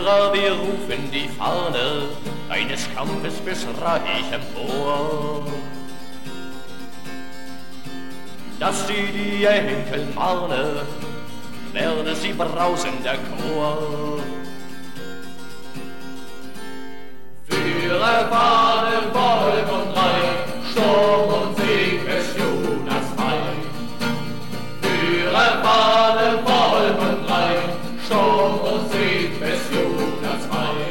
Führer, wir rufen die Fahne eines Kampfes bis reich empor. Dass die Enkel mahne, werde sie brausen der Chor. Führer, Fahne, Volk und Reich, Sturm und Sieg bis Jonas frei. Führer, Fahne, Volk und Reich, Sturm und Sieg bis Jonas frei.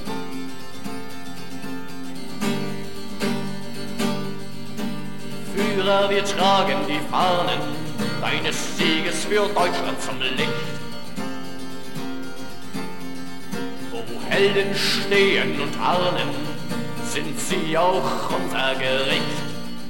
Führer, wir tragen die Fahnen deines Sieges für Deutschland zum Licht. Wo Helden stehen und ahnen, sind sie auch unser Gericht.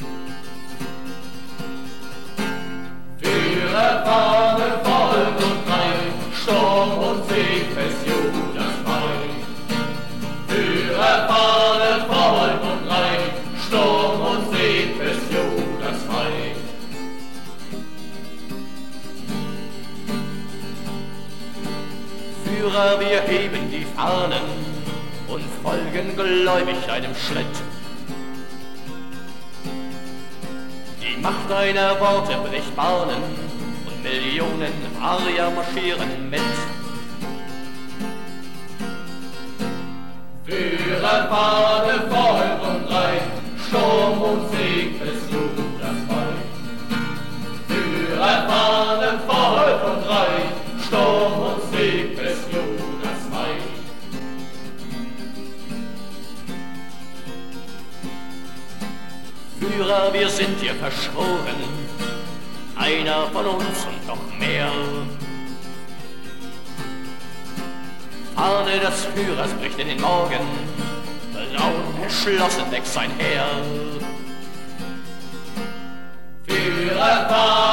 Führer, Fahne, Volk und Reich, Sturm und Sieg bis Jonas frei. Führer, Fahne, Volk und Reich, Sturm und Sieg bis Jonas frei. Führer, wir heben die Fahnen und folgen gläubig deinem Schritt. Die Macht deiner Worte bricht Bahnen und Millionen Arier marschieren mit. Führer, Fahne, Volk und Reich, Sturm und Sieg bis Jonas frei. Führer, Fahne, Volk und Reich, Sturm und Sieg bis Jonas frei. Führer, wir sind dir verschworen, einer von uns und noch mehr. Fahne des Führers bricht in den Morgen, braun entschlossen wächst sein Heer. Führer, Fahne,